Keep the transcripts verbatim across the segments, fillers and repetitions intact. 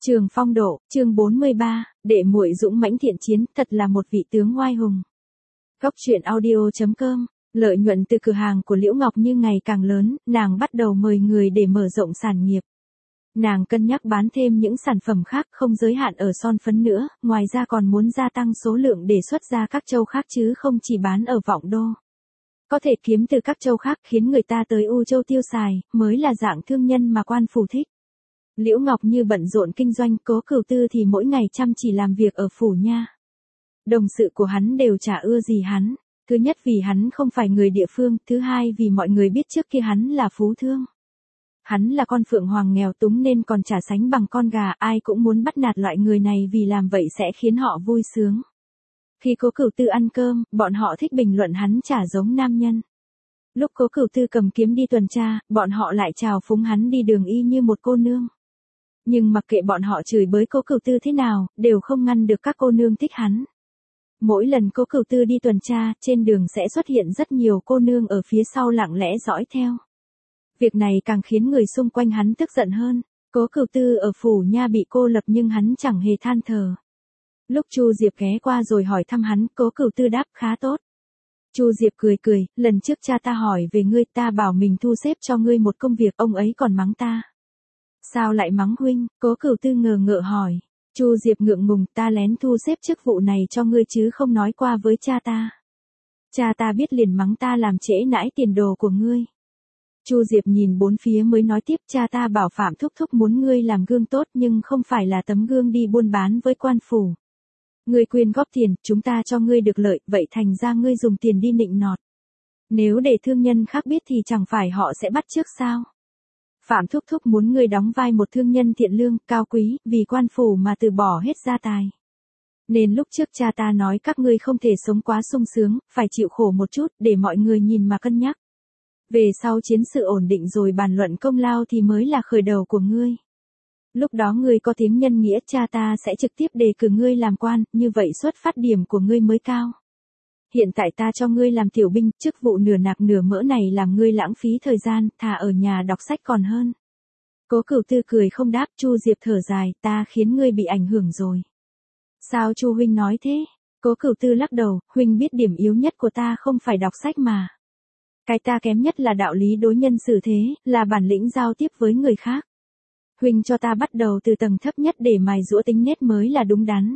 Trường Phong Độ, chương bốn mươi ba, đệ muội dũng mãnh thiện chiến, thật là một vị tướng oai hùng. Góc truyện audio chấm com, lợi nhuận từ cửa hàng của Liễu Ngọc Như ngày càng lớn, nàng bắt đầu mời người để mở rộng sản nghiệp. Nàng cân nhắc bán thêm những sản phẩm khác không giới hạn ở son phấn nữa, ngoài ra còn muốn gia tăng số lượng để xuất ra các châu khác chứ không chỉ bán ở Vọng Đô. Có thể kiếm từ các châu khác khiến người ta tới U Châu tiêu xài, mới là dạng thương nhân mà quan phủ thích. Liễu Ngọc Như bận rộn kinh doanh, Cố Cửu Tư thì mỗi ngày chăm chỉ làm việc ở phủ nha. Đồng sự của hắn đều chả ưa gì hắn. Thứ nhất vì hắn không phải người địa phương, thứ hai vì mọi người biết trước kia hắn là phú thương. Hắn là con phượng hoàng nghèo túng nên còn chả sánh bằng con gà, ai cũng muốn bắt nạt loại người này vì làm vậy sẽ khiến họ vui sướng. Khi Cố Cửu Tư ăn cơm, bọn họ thích bình luận hắn chả giống nam nhân. Lúc Cố Cửu Tư cầm kiếm đi tuần tra, bọn họ lại chào phúng hắn đi đường y như một cô nương. Nhưng mặc kệ bọn họ chửi bới Cố Cửu Tư thế nào, đều không ngăn được các cô nương thích hắn. Mỗi lần Cố Cửu Tư đi tuần tra, trên đường sẽ xuất hiện rất nhiều cô nương ở phía sau lặng lẽ dõi theo. Việc này càng khiến người xung quanh hắn tức giận hơn. Cố Cửu Tư ở phủ nha bị cô lập nhưng hắn chẳng hề than thở. Lúc Chu Diệp ghé qua rồi hỏi thăm hắn, Cố Cửu Tư đáp khá tốt. Chu Diệp cười cười, lần trước cha ta hỏi về ngươi, ta bảo mình thu xếp cho ngươi một công việc, ông ấy còn mắng ta. Sao lại mắng huynh? Cố Cửu Tư ngờ ngợ hỏi. Chu Diệp ngượng ngùng, ta lén thu xếp chức vụ này cho ngươi chứ không nói qua với cha ta. Cha ta biết liền mắng ta làm trễ nãi tiền đồ của ngươi. Chu Diệp nhìn bốn phía mới nói tiếp, cha ta bảo Phạm thúc thúc muốn ngươi làm gương tốt nhưng không phải là tấm gương đi buôn bán với quan phủ. Ngươi quyên góp tiền, chúng ta cho ngươi được lợi, vậy thành ra ngươi dùng tiền đi nịnh nọt. Nếu để thương nhân khác biết thì chẳng phải họ sẽ bắt chước sao? Phạm thúc thúc muốn ngươi đóng vai một thương nhân thiện lương, cao quý, vì quan phủ mà từ bỏ hết gia tài. Nên lúc trước cha ta nói các ngươi không thể sống quá sung sướng, phải chịu khổ một chút, để mọi người nhìn mà cân nhắc. Về sau chiến sự ổn định rồi bàn luận công lao thì mới là khởi đầu của ngươi. Lúc đó ngươi có tiếng nhân nghĩa, cha ta sẽ trực tiếp đề cử ngươi làm quan, như vậy xuất phát điểm của ngươi mới cao. Hiện tại ta cho ngươi làm tiểu binh, chức vụ nửa nạc nửa mỡ này làm ngươi lãng phí thời gian, thà ở nhà đọc sách còn hơn. Cố Cửu Tư cười không đáp. Chu Diệp thở dài, ta khiến ngươi bị ảnh hưởng rồi. Sao Chu huynh nói thế? Cố Cửu Tư lắc đầu, huynh biết điểm yếu nhất của ta không phải đọc sách mà. Cái ta kém nhất là đạo lý đối nhân xử thế, là bản lĩnh giao tiếp với người khác. Huynh cho ta bắt đầu từ tầng thấp nhất để mài giũa tính nết mới là đúng đắn.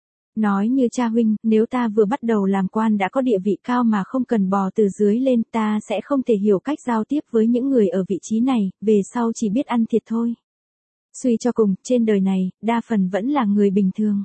Nói như cha huynh, nếu ta vừa bắt đầu làm quan đã có địa vị cao mà không cần bò từ dưới lên, ta sẽ không thể hiểu cách giao tiếp với những người ở vị trí này, về sau chỉ biết ăn thiệt thôi. Suy cho cùng, trên đời này, đa phần vẫn là người bình thường.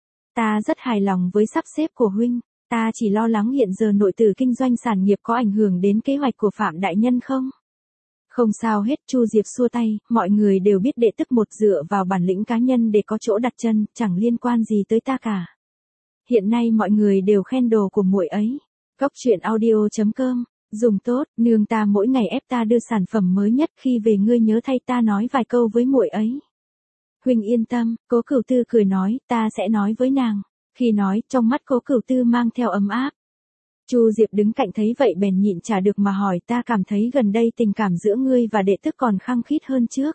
Ta rất hài lòng với sắp xếp của huynh, ta chỉ lo lắng hiện giờ nội tử kinh doanh sản nghiệp có ảnh hưởng đến kế hoạch của Phạm đại nhân không? Không sao hết. Chu Diệp xua tay, mọi người đều biết đệ tức một dựa vào bản lĩnh cá nhân để có chỗ đặt chân, chẳng liên quan gì tới ta cả. Hiện nay mọi người đều khen đồ của muội ấy. Góc truyện audio chấm com, dùng tốt, nương ta mỗi ngày ép ta đưa sản phẩm mới nhất, khi về ngươi nhớ thay ta nói vài câu với muội ấy. Huynh yên tâm, Cố Cửu Tư cười nói, ta sẽ nói với nàng. Khi nói, trong mắt Cố Cửu Tư mang theo ấm áp. Chu Diệp đứng cạnh thấy vậy bèn nhịn chả được mà hỏi, ta cảm thấy gần đây tình cảm giữa ngươi và đệ tức còn khăng khít hơn trước.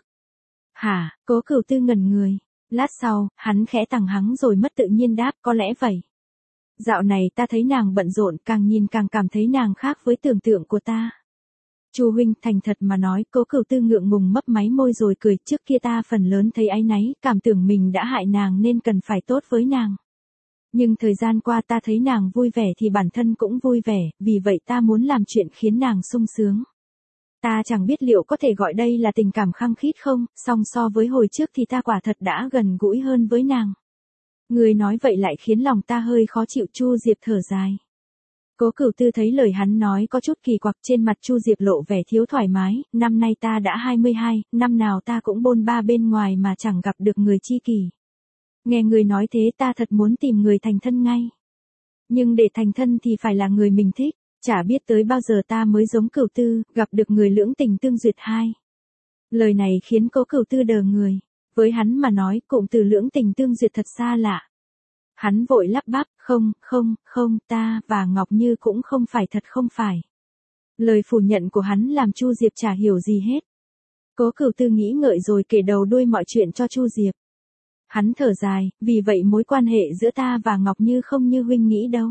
Hả? Cố Cửu Tư ngẩn người. Lát sau, hắn khẽ tằng hắng rồi mất tự nhiên đáp, có lẽ vậy. Dạo này ta thấy nàng bận rộn, càng nhìn càng cảm thấy nàng khác với tưởng tượng của ta. Chu huynh, thành thật mà nói. Cố Cửu Tư ngượng ngùng mấp máy môi rồi cười, trước kia ta phần lớn thấy áy náy, cảm tưởng mình đã hại nàng nên cần phải tốt với nàng. Nhưng thời gian qua ta thấy nàng vui vẻ thì bản thân cũng vui vẻ, vì vậy ta muốn làm chuyện khiến nàng sung sướng. Ta chẳng biết liệu có thể gọi đây là tình cảm khăng khít không, song so với hồi trước thì ta quả thật đã gần gũi hơn với nàng. Người nói vậy lại khiến lòng ta hơi khó chịu. Chu Diệp thở dài. Cố Cửu Tư thấy lời hắn nói có chút kỳ quặc, trên mặt Chu Diệp lộ vẻ thiếu thoải mái, năm nay ta đã hai mươi hai, năm nào ta cũng bôn ba bên ngoài mà chẳng gặp được người chi kỷ. Nghe người nói thế ta thật muốn tìm người thành thân ngay. Nhưng để thành thân thì phải là người mình thích, chả biết tới bao giờ ta mới giống Cửu Tư, gặp được người lưỡng tình tương duyệt hai. Lời này khiến Cố Cửu Tư đờ người, với hắn mà nói cụm từ lưỡng tình tương duyệt thật xa lạ. Hắn vội lắp bắp, không, không, không, ta và Ngọc Như cũng không phải thật không phải. Lời phủ nhận của hắn làm Chu Diệp chả hiểu gì hết. Cố Cửu Tư nghĩ ngợi rồi kể đầu đuôi mọi chuyện cho Chu Diệp. Hắn thở dài, vì vậy mối quan hệ giữa ta và Ngọc Như không như huynh nghĩ đâu.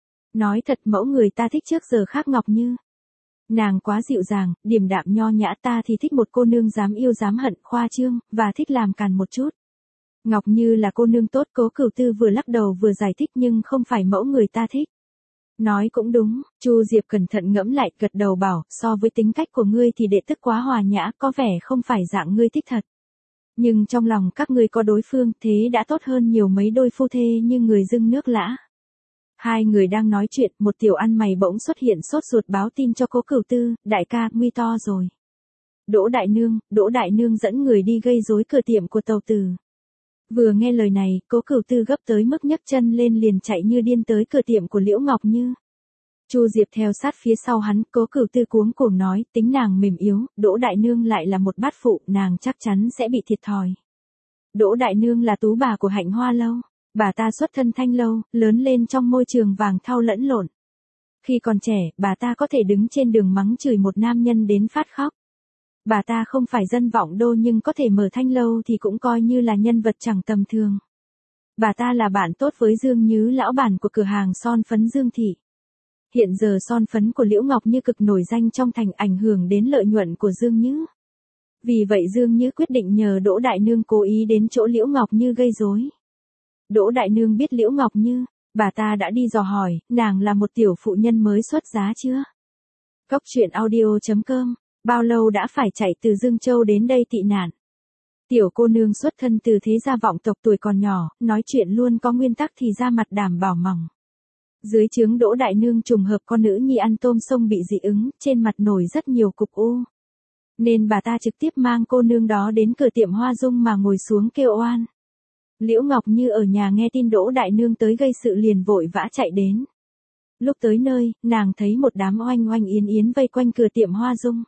Nói thật mẫu người ta thích trước giờ khác Ngọc Như. Nàng quá dịu dàng, điềm đạm nho nhã, ta thì thích một cô nương dám yêu dám hận, khoa trương, và thích làm càn một chút. Ngọc Như là cô nương tốt. Cố Cửu Tư vừa lắc đầu vừa giải thích, nhưng không phải mẫu người ta thích. Nói cũng đúng, Chu Diệp cẩn thận ngẫm lại, gật đầu bảo, so với tính cách của ngươi thì đệ tức quá hòa nhã, có vẻ không phải dạng ngươi thích thật. Nhưng trong lòng các ngươi có đối phương, thế đã tốt hơn nhiều mấy đôi phu thê như người dưng nước lã. Hai người đang nói chuyện, một tiểu ăn mày bỗng xuất hiện sốt ruột báo tin cho Cố Cửu Tư, đại ca, nguy to rồi. Đỗ đại nương, Đỗ đại nương dẫn người đi gây rối cửa tiệm của Tàu Tử. Vừa nghe lời này, Cố Cửu Tư gấp tới mức nhấc chân lên liền chạy như điên tới cửa tiệm của Liễu Ngọc Như. Chu Diệp theo sát phía sau hắn, Cố Cửu Tư cuống cuồng nói, tính nàng mềm yếu, Đỗ đại nương lại là một bát phụ, nàng chắc chắn sẽ bị thiệt thòi. Đỗ đại nương là tú bà của Hạnh Hoa lâu, bà ta xuất thân Thanh lâu, lớn lên trong môi trường vàng thau lẫn lộn. Khi còn trẻ, bà ta có thể đứng trên đường mắng chửi một nam nhân đến phát khóc. Bà ta không phải dân vọng đô nhưng có thể mở Thanh lâu thì cũng coi như là nhân vật chẳng tầm thường. Bà ta là bạn tốt với Dương Nhứ, lão bản của cửa hàng son phấn Dương Thị. Hiện giờ son phấn của Liễu Ngọc Như cực nổi danh trong thành, ảnh hưởng đến lợi nhuận của Dương Nhứ. Vì vậy Dương Nhứ quyết định nhờ Đỗ đại nương cố ý đến chỗ Liễu Ngọc Như gây rối. Đỗ đại nương biết Liễu Ngọc Như, bà ta đã đi dò hỏi, nàng là một tiểu phụ nhân mới xuất giá chưa? Cốc truyện audio chấm com, bao lâu đã phải chạy từ Dương Châu đến đây tị nạn? Tiểu cô nương xuất thân từ thế gia vọng tộc, tuổi còn nhỏ, nói chuyện luôn có nguyên tắc thì da mặt đảm bảo mỏng. Dưới trướng Đỗ đại nương trùng hợp con nữ nhi ăn tôm sông bị dị ứng, trên mặt nổi rất nhiều cục u. Nên bà ta trực tiếp mang cô nương đó đến cửa tiệm Hoa Dung mà ngồi xuống kêu oan. Liễu Ngọc Như ở nhà nghe tin Đỗ đại nương tới gây sự liền vội vã chạy đến. Lúc tới nơi, nàng thấy một đám oanh oanh yến yến vây quanh cửa tiệm Hoa Dung.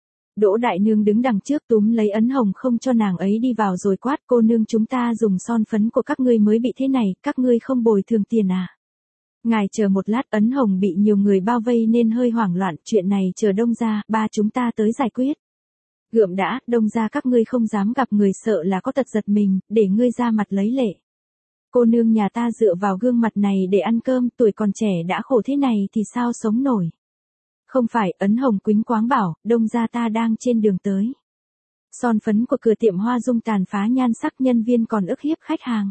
Đỗ đại nương đứng đằng trước túm lấy ấn hồng không cho nàng ấy đi vào rồi quát, cô nương, chúng ta dùng son phấn của các ngươi mới bị thế này, các ngươi không bồi thường tiền à? Ngài chờ một lát. Ấn hồng bị nhiều người bao vây nên hơi hoảng loạn, chuyện này chờ Đông gia, ba chúng ta tới giải quyết. Gượm đã, Đông gia các ngươi không dám gặp người, sợ là có tật giật mình, để ngươi ra mặt lấy lệ. Cô nương nhà ta dựa vào gương mặt này để ăn cơm, tuổi còn trẻ đã khổ thế này thì sao sống nổi. Không phải, Ấn hồng quýnh quáng bảo, Đông gia ta đang trên đường tới. Son phấn của cửa tiệm Hoa Dung tàn phá nhan sắc, nhân viên còn ức hiếp khách hàng.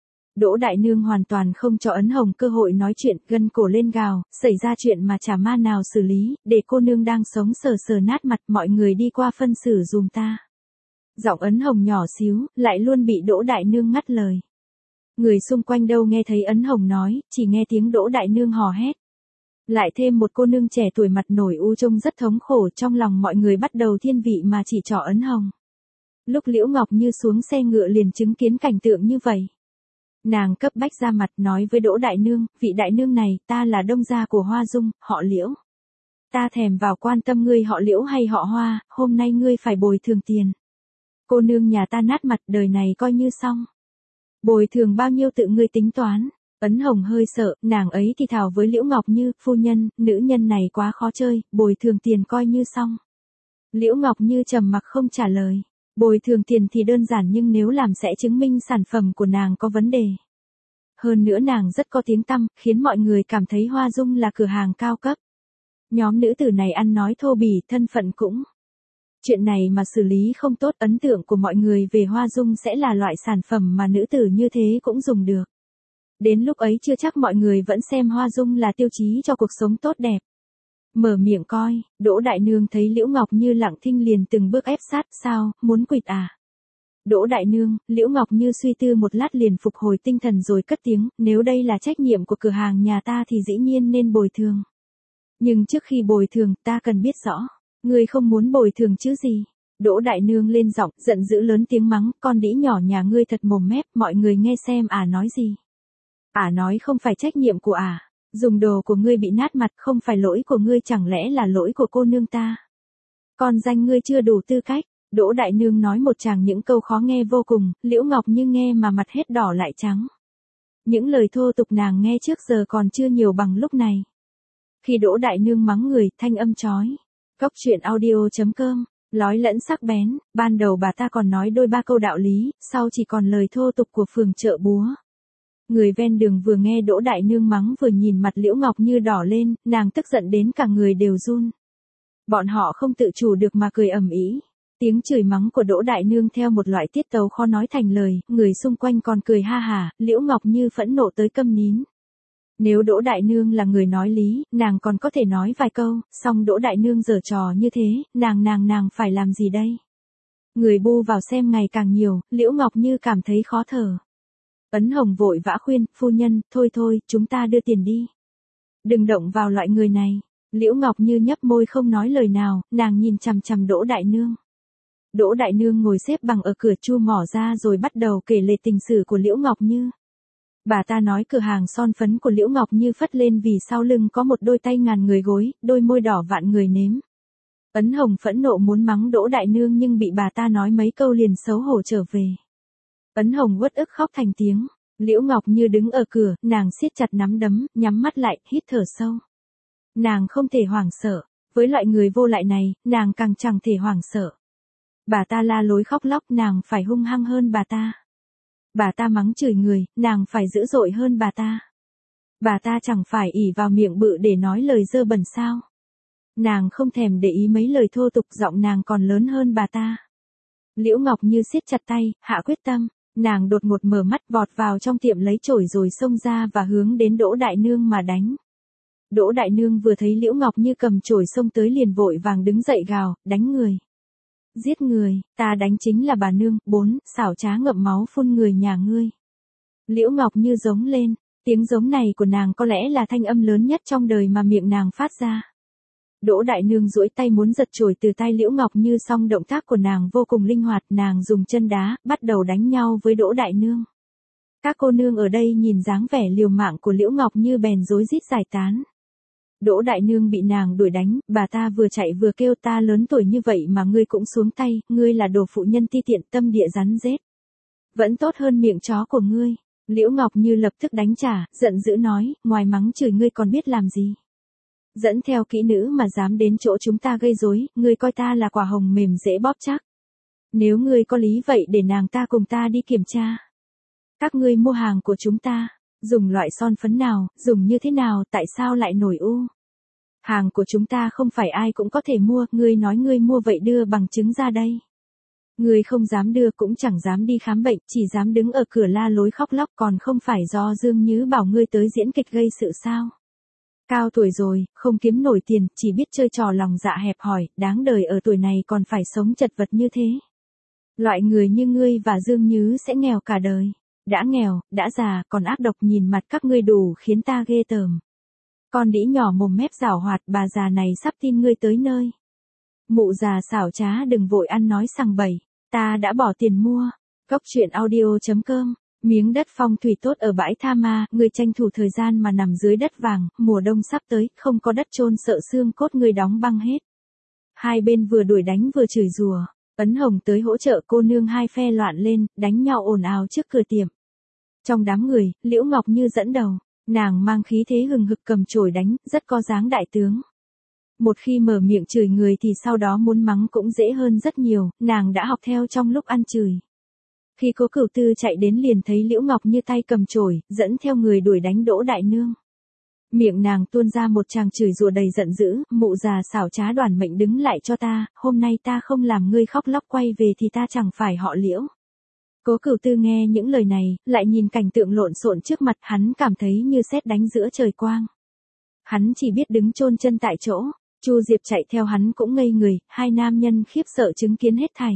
Đỗ đại nương hoàn toàn không cho Ấn hồng cơ hội nói chuyện, gân cổ lên gào, xảy ra chuyện mà chả ma nào xử lý, để cô nương đang sống sờ sờ nát mặt, mọi người đi qua phân xử dùm ta. Giọng Ấn hồng nhỏ xíu, lại luôn bị Đỗ đại nương ngắt lời. Người xung quanh đâu nghe thấy Ấn hồng nói, chỉ nghe tiếng Đỗ đại nương hò hét. Lại thêm một cô nương trẻ tuổi mặt nổi u trông rất thống khổ, trong lòng mọi người bắt đầu thiên vị mà chỉ trỏ Ấn hồng. Lúc Liễu Ngọc Như xuống xe ngựa liền chứng kiến cảnh tượng như vậy. Nàng cấp bách ra mặt nói với Đỗ đại nương, vị đại nương này, ta là Đông gia của Hoa Dung, họ Liễu. Ta thèm vào quan tâm ngươi họ Liễu hay họ Hoa, hôm nay ngươi phải bồi thường tiền. Cô nương nhà ta nát mặt, đời này coi như xong. Bồi thường bao nhiêu tự ngươi tính toán. Ấn hồng hơi sợ, nàng ấy thì thào với Liễu Ngọc Như, phu nhân, nữ nhân này quá khó chơi, bồi thường tiền coi như xong. Liễu Ngọc Như trầm mặc không trả lời. Bồi thường tiền thì đơn giản nhưng nếu làm sẽ chứng minh sản phẩm của nàng có vấn đề. Hơn nữa nàng rất có tiếng tăm, khiến mọi người cảm thấy Hoa Dung là cửa hàng cao cấp. Nhóm nữ tử này ăn nói thô bỉ, thân phận cũng. Chuyện này mà xử lý không tốt, ấn tượng của mọi người về Hoa Dung sẽ là loại sản phẩm mà nữ tử như thế cũng dùng được. Đến lúc ấy chưa chắc mọi người vẫn xem Hoa Dung là tiêu chí cho cuộc sống tốt đẹp. Mở miệng coi, Đỗ đại nương thấy Liễu Ngọc Như lặng thinh liền từng bước ép sát, sao, muốn quỵt à? Đỗ đại nương, Liễu Ngọc Như suy tư một lát liền phục hồi tinh thần rồi cất tiếng, nếu đây là trách nhiệm của cửa hàng nhà ta thì dĩ nhiên nên bồi thường. Nhưng trước khi bồi thường, ta cần biết rõ, ngươi không muốn bồi thường chứ gì? Đỗ đại nương lên giọng, giận dữ lớn tiếng mắng, con đĩ nhỏ nhà ngươi thật mồm mép, mọi người nghe xem ả nói gì. Ả nói không phải trách nhiệm của ả. Dùng đồ của ngươi bị nát mặt không phải lỗi của ngươi, chẳng lẽ là lỗi của cô nương ta? Con danh ngươi chưa đủ tư cách. Đỗ đại nương nói một tràng những câu khó nghe vô cùng, Liễu Ngọc Như nghe mà mặt hết đỏ lại trắng. Những lời thô tục nàng nghe trước giờ còn chưa nhiều bằng lúc này. Khi Đỗ đại nương mắng người, thanh âm chói. Cốc truyện audio chấm com Lói lẫn sắc bén, ban đầu bà ta còn nói đôi ba câu đạo lý, sau chỉ còn lời thô tục của phường chợ búa. Người ven đường vừa nghe Đỗ Đại Nương mắng vừa nhìn mặt Liễu Ngọc Như đỏ lên, nàng tức giận đến cả người đều run. Bọn họ không tự chủ được mà cười ầm ĩ. Tiếng chửi mắng của Đỗ Đại Nương theo một loại tiết tấu khó nói thành lời, người xung quanh còn cười ha hả, Liễu Ngọc Như phẫn nộ tới câm nín. Nếu Đỗ Đại Nương là người nói lý, nàng còn có thể nói vài câu, song Đỗ Đại Nương giở trò như thế, nàng nàng nàng phải làm gì đây? Người bu vào xem ngày càng nhiều, Liễu Ngọc Như cảm thấy khó thở. Ấn Hồng vội vã khuyên, phu nhân, thôi thôi, chúng ta đưa tiền đi. Đừng động vào loại người này. Liễu Ngọc Như nhấp môi không nói lời nào, nàng nhìn chằm chằm Đỗ Đại Nương. Đỗ Đại Nương ngồi xếp bằng ở cửa chu mỏ ra rồi bắt đầu kể lể tình sử của Liễu Ngọc Như. Bà ta nói cửa hàng son phấn của Liễu Ngọc Như phất lên vì sau lưng có một đôi tay ngàn người gối, đôi môi đỏ vạn người nếm. Ấn Hồng phẫn nộ muốn mắng Đỗ Đại Nương nhưng bị bà ta nói mấy câu liền xấu hổ trở về. Ấn Hồng uất ức khóc thành tiếng. Liễu Ngọc Như đứng ở cửa, nàng siết chặt nắm đấm, nhắm mắt lại, hít thở sâu. Nàng không thể hoảng sợ. Với loại người vô lại này, nàng càng chẳng thể hoảng sợ. Bà ta la lối khóc lóc, nàng phải hung hăng hơn bà ta. Bà ta mắng chửi người, nàng phải dữ dội hơn bà ta. Bà ta chẳng phải ỷ vào miệng bự để nói lời dơ bẩn sao. Nàng không thèm để ý mấy lời thô tục, giọng nàng còn lớn hơn bà ta. Liễu Ngọc Như siết chặt tay, hạ quyết tâm, nàng đột ngột mở mắt vọt vào trong tiệm lấy chổi rồi xông ra và hướng đến Đỗ Đại Nương mà đánh. Đỗ Đại Nương vừa thấy Liễu Ngọc Như cầm chổi xông tới liền vội vàng đứng dậy gào, đánh người. Giết người, ta đánh chính là bà nương, bốn, xảo trá ngậm máu phun người nhà ngươi. Liễu Ngọc Như giống lên, tiếng giống này của nàng có lẽ là thanh âm lớn nhất trong đời mà miệng nàng phát ra. Đỗ Đại Nương duỗi tay muốn giật chổi từ tay Liễu Ngọc Như song động tác của nàng vô cùng linh hoạt, nàng dùng chân đá, bắt đầu đánh nhau với Đỗ Đại Nương. Các cô nương ở đây nhìn dáng vẻ liều mạng của Liễu Ngọc Như bèn rối rít giải tán. Đỗ Đại Nương bị nàng đuổi đánh, bà ta vừa chạy vừa kêu ta lớn tuổi như vậy mà ngươi cũng xuống tay, ngươi là đồ phụ nhân ti tiện tâm địa rắn rết. Vẫn tốt hơn miệng chó của ngươi. Liễu Ngọc Như lập tức đánh trả, giận dữ nói, ngoài mắng chửi ngươi còn biết làm gì. Dẫn theo kỹ nữ mà dám đến chỗ chúng ta gây rối, ngươi coi ta là quả hồng mềm dễ bóp chắc. Nếu ngươi có lý vậy để nàng ta cùng ta đi kiểm tra. Các ngươi mua hàng của chúng ta. Dùng loại son phấn nào, dùng như thế nào, tại sao lại nổi u? Hàng của chúng ta không phải ai cũng có thể mua, ngươi nói ngươi mua vậy đưa bằng chứng ra đây. Ngươi không dám đưa cũng chẳng dám đi khám bệnh, chỉ dám đứng ở cửa la lối khóc lóc, còn không phải do Dương Nhứ bảo ngươi tới diễn kịch gây sự sao? Cao tuổi rồi, không kiếm nổi tiền, chỉ biết chơi trò lòng dạ hẹp hòi, đáng đời ở tuổi này còn phải sống chật vật như thế. Loại người như ngươi và Dương Nhứ sẽ nghèo cả đời. Đã nghèo, đã già, còn ác độc, nhìn mặt các ngươi đủ khiến ta ghê tởm. Con đĩ nhỏ mồm mép giảo hoạt, bà già này sắp tin ngươi tới nơi. Mụ già xảo trá, đừng vội ăn nói sằng bậy, ta đã bỏ tiền mua. Góc truyện audio chấm com. Miếng đất phong thủy tốt ở bãi Tha Ma, ngươi tranh thủ thời gian mà nằm dưới đất vàng, mùa đông sắp tới, không có đất chôn sợ xương cốt ngươi đóng băng hết. Hai bên vừa đuổi đánh vừa chửi rủa. Ấn Hồng tới hỗ trợ, cô nương hai phe loạn lên, đánh nhau ồn ào trước cửa tiệm. Trong đám người, Liễu Ngọc Như dẫn đầu, nàng mang khí thế hừng hực cầm chổi đánh, rất có dáng đại tướng. Một khi mở miệng chửi người thì sau đó muốn mắng cũng dễ hơn rất nhiều, nàng đã học theo trong lúc ăn chửi. Khi Cố Cửu Tư chạy đến liền thấy Liễu Ngọc Như tay cầm chổi, dẫn theo người đuổi đánh Đỗ Đại Nương. Miệng nàng tuôn ra một tràng chửi rủa đầy giận dữ, mụ già xảo trá, Đoàn mệnh đứng lại cho ta, hôm nay ta không làm ngươi khóc lóc quay về thì ta chẳng phải họ Liễu. Cố Cửu Tư nghe những lời này, lại nhìn cảnh tượng lộn xộn trước mặt, hắn cảm thấy như sét đánh giữa trời quang. Hắn chỉ biết đứng chôn chân tại chỗ, Chu Diệp chạy theo hắn cũng ngây người, hai nam nhân khiếp sợ chứng kiến hết thảy.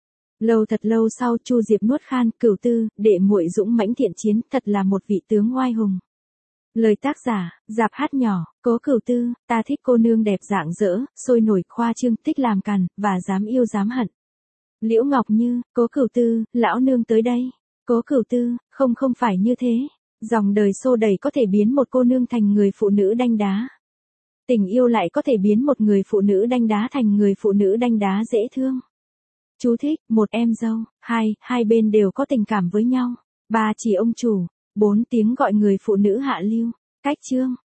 Lâu thật lâu sau Chu Diệp nuốt khan, Cửu Tư, đệ muội dũng mãnh thiện chiến, thật là một vị tướng oai hùng. Lời tác giả, Dạp Hát Nhỏ, Cố Cửu Tư, ta thích cô nương đẹp rạng rỡ, sôi nổi khoa trương, thích làm càn, và dám yêu dám hận. Liễu Ngọc Như, Cố Cửu Tư, lão nương tới đây. Cố Cửu Tư, không không phải như thế. Dòng đời xô đẩy có thể biến một cô nương thành người phụ nữ đanh đá. Tình yêu lại có thể biến một người phụ nữ đanh đá thành người phụ nữ đanh đá dễ thương. Chú thích, một em dâu, hai, hai bên đều có tình cảm với nhau. Ba chỉ ông chủ, bốn tiếng gọi người phụ nữ hạ lưu. Cách chương.